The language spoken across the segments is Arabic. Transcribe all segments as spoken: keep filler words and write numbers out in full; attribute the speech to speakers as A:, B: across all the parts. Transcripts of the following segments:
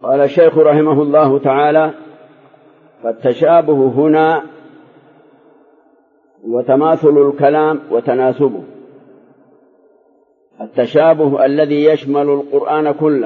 A: قال الشيخ رحمه الله تعالى: فالتشابه هنا وتماثل الكلام وتناسبه. التشابه الذي يشمل القرآن كله،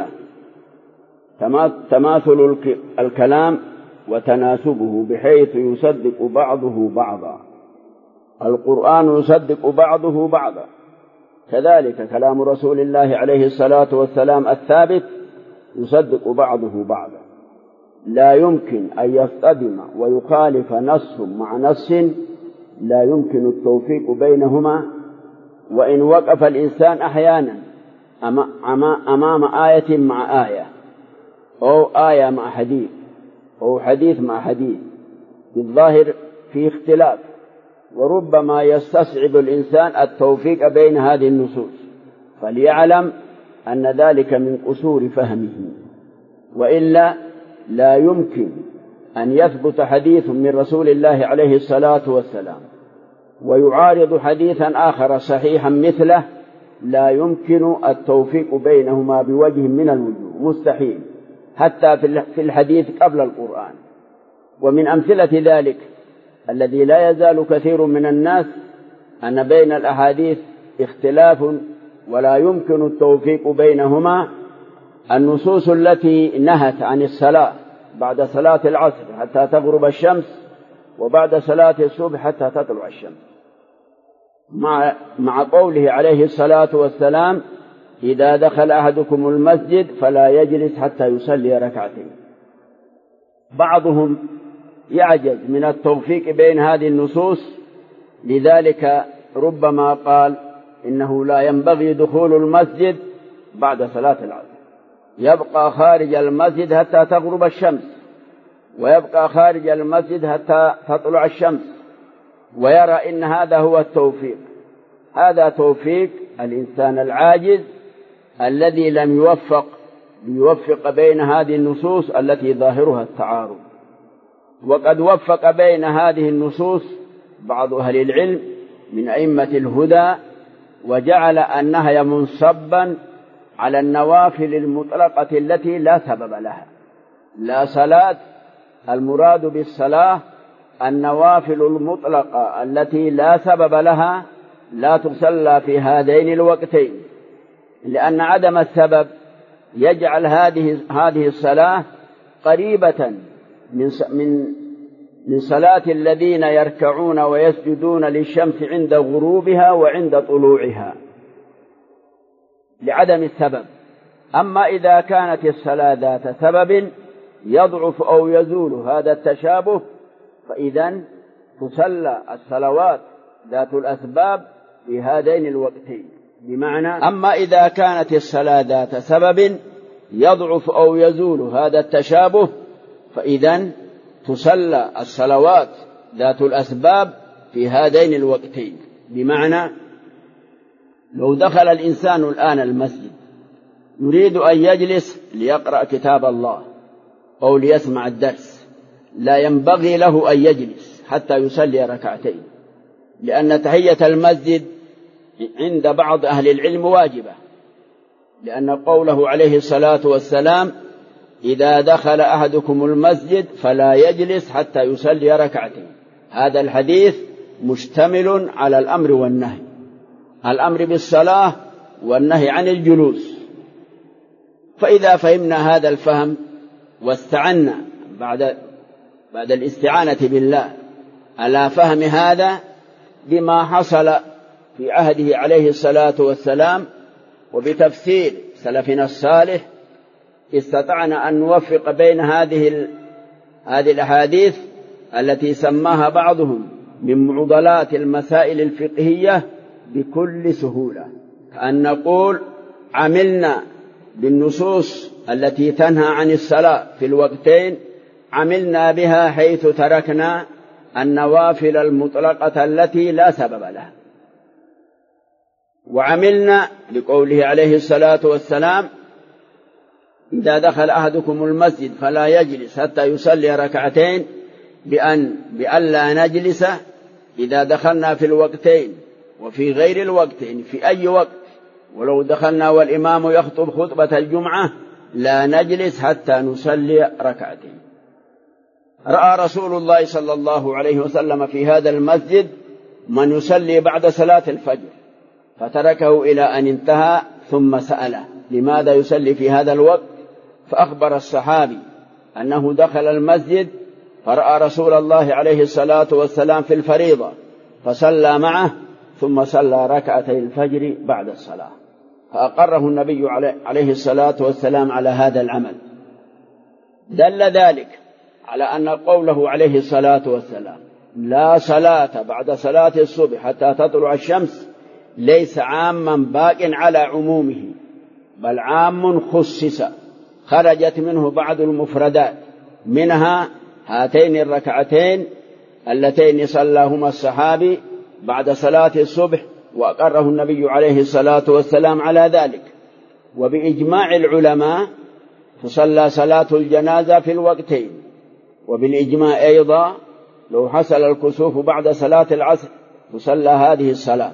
A: تماثل الكلام وتناسبه بحيث يصدق بعضه بعضا. القرآن يصدق بعضه بعضا، كذلك كلام رسول الله عليه الصلاة والسلام الثابت يصدق بعضه بعضا. لا يمكن أن يصطدم ويخالف نص مع نص، لا يمكن التوفيق بينهما. وإن وقف الإنسان أحيانا أمام آية مع آية، أو آية مع حديث، أو حديث مع حديث، بالظاهر في اختلاف، وربما يستصعب الإنسان التوفيق بين هذه النصوص، فليعلم أن ذلك من قصور فهمه، وإلا لا يمكن أن يثبت حديث من رسول الله عليه الصلاة والسلام ويعارض حديثا آخر صحيحا مثله، لا يمكن التوفيق بينهما بوجه من الوجوه، مستحيل، حتى في الحديث قبل القرآن. ومن أمثلة ذلك الذي لا يزال كثير من الناس أن بين الأحاديث اختلاف ولا يمكن التوفيق بينهما. النصوص التي نهت عن الصلاة بعد صلاة العصر حتى تغرب الشمس، وبعد صلاة الصبح حتى تطلع الشمس، مع مع قوله عليه الصلاة والسلام: إذا دخل أحدكم المسجد فلا يجلس حتى يصلي ركعتين. بعضهم يعجز من التوفيق بين هذه النصوص، لذلك ربما قال إنه لا ينبغي دخول المسجد بعد صلاة العصر، يبقى خارج المسجد حتى تغرب الشمس، ويبقى خارج المسجد حتى تطلع الشمس، ويرى إن هذا هو التوفيق. هذا توفيق الإنسان العاجز الذي لم يوفق ليوفق بين هذه النصوص التي ظاهرها التعارض. وقد وفق بين هذه النصوص بعض أهل العلم من أئمة الهدى، وجعل النهي منصبا على النوافل المطلقة التي لا سبب لها. لا صلاة، المراد بالصلاة النوافل المطلقة التي لا سبب لها لا تصلى في هذين الوقتين، لأن عدم السبب يجعل هذه هذه الصلاة قريبة من من من صلاة الذين يركعون ويسجدون للشمس عند غروبها وعند طلوعها لعدم السبب. أما إذا كانت الصلاة ذات سبب يضعف أو يزول هذا التشابه، فإذن تصلى الصلوات ذات الأسباب في هذين الوقتين. بمعنى أما إذا كانت الصلاة ذات سبب يضعف أو يزول هذا التشابه، فإذن تصلى الصلوات ذات الأسباب في هذين الوقتين. بمعنى لو دخل الإنسان الآن المسجد يريد أن يجلس ليقرأ كتاب الله أو ليسمع الدرس، لا ينبغي له أن يجلس حتى يصلي ركعتين، لأن تحية المسجد عند بعض أهل العلم واجبة، لأن قوله عليه الصلاة والسلام: إذا دخل أحدكم المسجد فلا يجلس حتى يصلي ركعتين. هذا الحديث مشتمل على الأمر والنهي، الأمر بالصلاة والنهي عن الجلوس. فإذا فهمنا هذا الفهم واستعنا بعد بعد الاستعانة بالله على فهم هذا بما حصل في عهده عليه الصلاة والسلام وبتفسير سلفنا الصالح، استطعنا أن نوفق بين هذه هذه الأحاديث التي سماها بعضهم من معضلات المسائل الفقهية بكل سهولة، كأن نقول عملنا بالنصوص التي تنهى عن الصلاة في الوقتين، عملنا بها حيث تركنا النوافل المطلقة التي لا سبب لها. وعملنا لقوله عليه الصلاة والسلام: إذا دخل أحدكم المسجد فلا يجلس حتى يصلي ركعتين، بأن بألا نجلس إذا دخلنا في الوقتين وفي غير الوقتين في أي وقت. ولو دخلنا والإمام يخطب خطبة الجمعة لا نجلس حتى نصلي ركعتين. رأى رسول الله صلى الله عليه وسلم في هذا المسجد من يصلي بعد صلاة الفجر فتركه إلى أن انتهى، ثم سأله لماذا يصلي في هذا الوقت، فأخبر الصحابي أنه دخل المسجد فرأى رسول الله عليه الصلاة والسلام في الفريضة فصلى معه، ثم صلى ركعتي الفجر بعد الصلاة، فأقره النبي عليه الصلاة والسلام على هذا العمل. دل ذلك على أن قوله عليه الصلاة والسلام لا صلاة بعد صلاة الصبح حتى تطلع الشمس ليس عاما باق على عمومه، بل عام خصص خرجت منه بعض المفردات، منها هاتين الركعتين اللتين صلاهما الصحابي بعد صلاة الصبح، وأقره النبي عليه الصلاة والسلام على ذلك. وبإجماع العلماء تصلى صلاة الجنازة في الوقتين، وبالإجماع أيضا لو حصل الكسوف بعد صلاة العصر تصلى هذه الصلاة.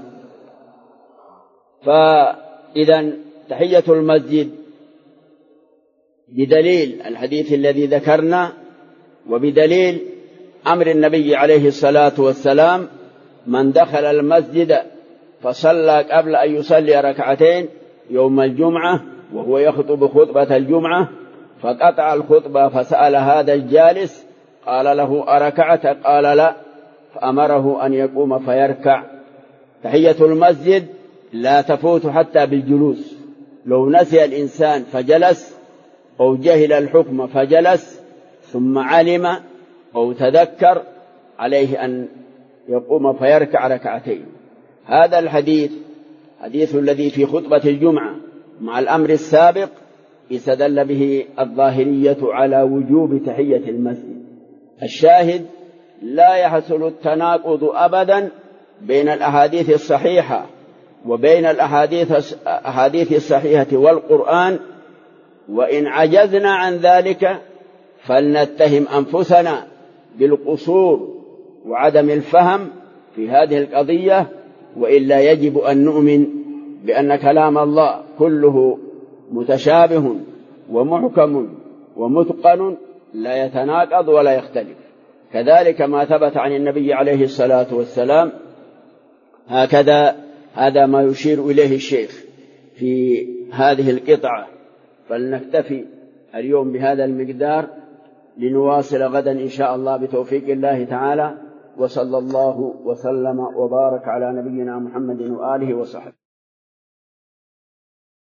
A: فإذا تحية المسجد بدليل الحديث الذي ذكرنا، وبدليل أمر النبي عليه الصلاة والسلام من دخل المسجد فصلى قبل أن يصلي ركعتين يوم الجمعة وهو يخطب خطبة الجمعة فقطع الخطبة فسأل هذا الجالس قال له أركعت؟ قال لا، فأمره أن يقوم فيركع. تحية المسجد لا تفوت حتى بالجلوس، لو نسي الإنسان فجلس أو جهل الحكم فجلس ثم علم أو تذكر عليه أن يقوم فيركع ركعتين. هذا الحديث حديث الذي في خطبة الجمعة مع الأمر السابق استدل به الظاهرية على وجوب تحية المسجد. الشاهد لا يحصل التناقض أبدا بين الأحاديث الصحيحة وبين الأحاديث الأحاديث الصحيحة والقرآن، وإن عجزنا عن ذلك فلنتهم أنفسنا بالقصور وعدم الفهم في هذه القضية، وإلا يجب أن نؤمن بأن كلام الله كله متشابه ومحكم ومتقن لا يتناقض ولا يختلف. كذلك ما ثبت عن النبي عليه الصلاة والسلام، هكذا هذا ما يشير إليه الشيخ في هذه القطعة. فلنكتفي اليوم بهذا المقدار لنواصل غدا إن شاء الله بتوفيق الله تعالى، وصلى الله وسلم وبارك على نبينا محمد وآله وصحبه.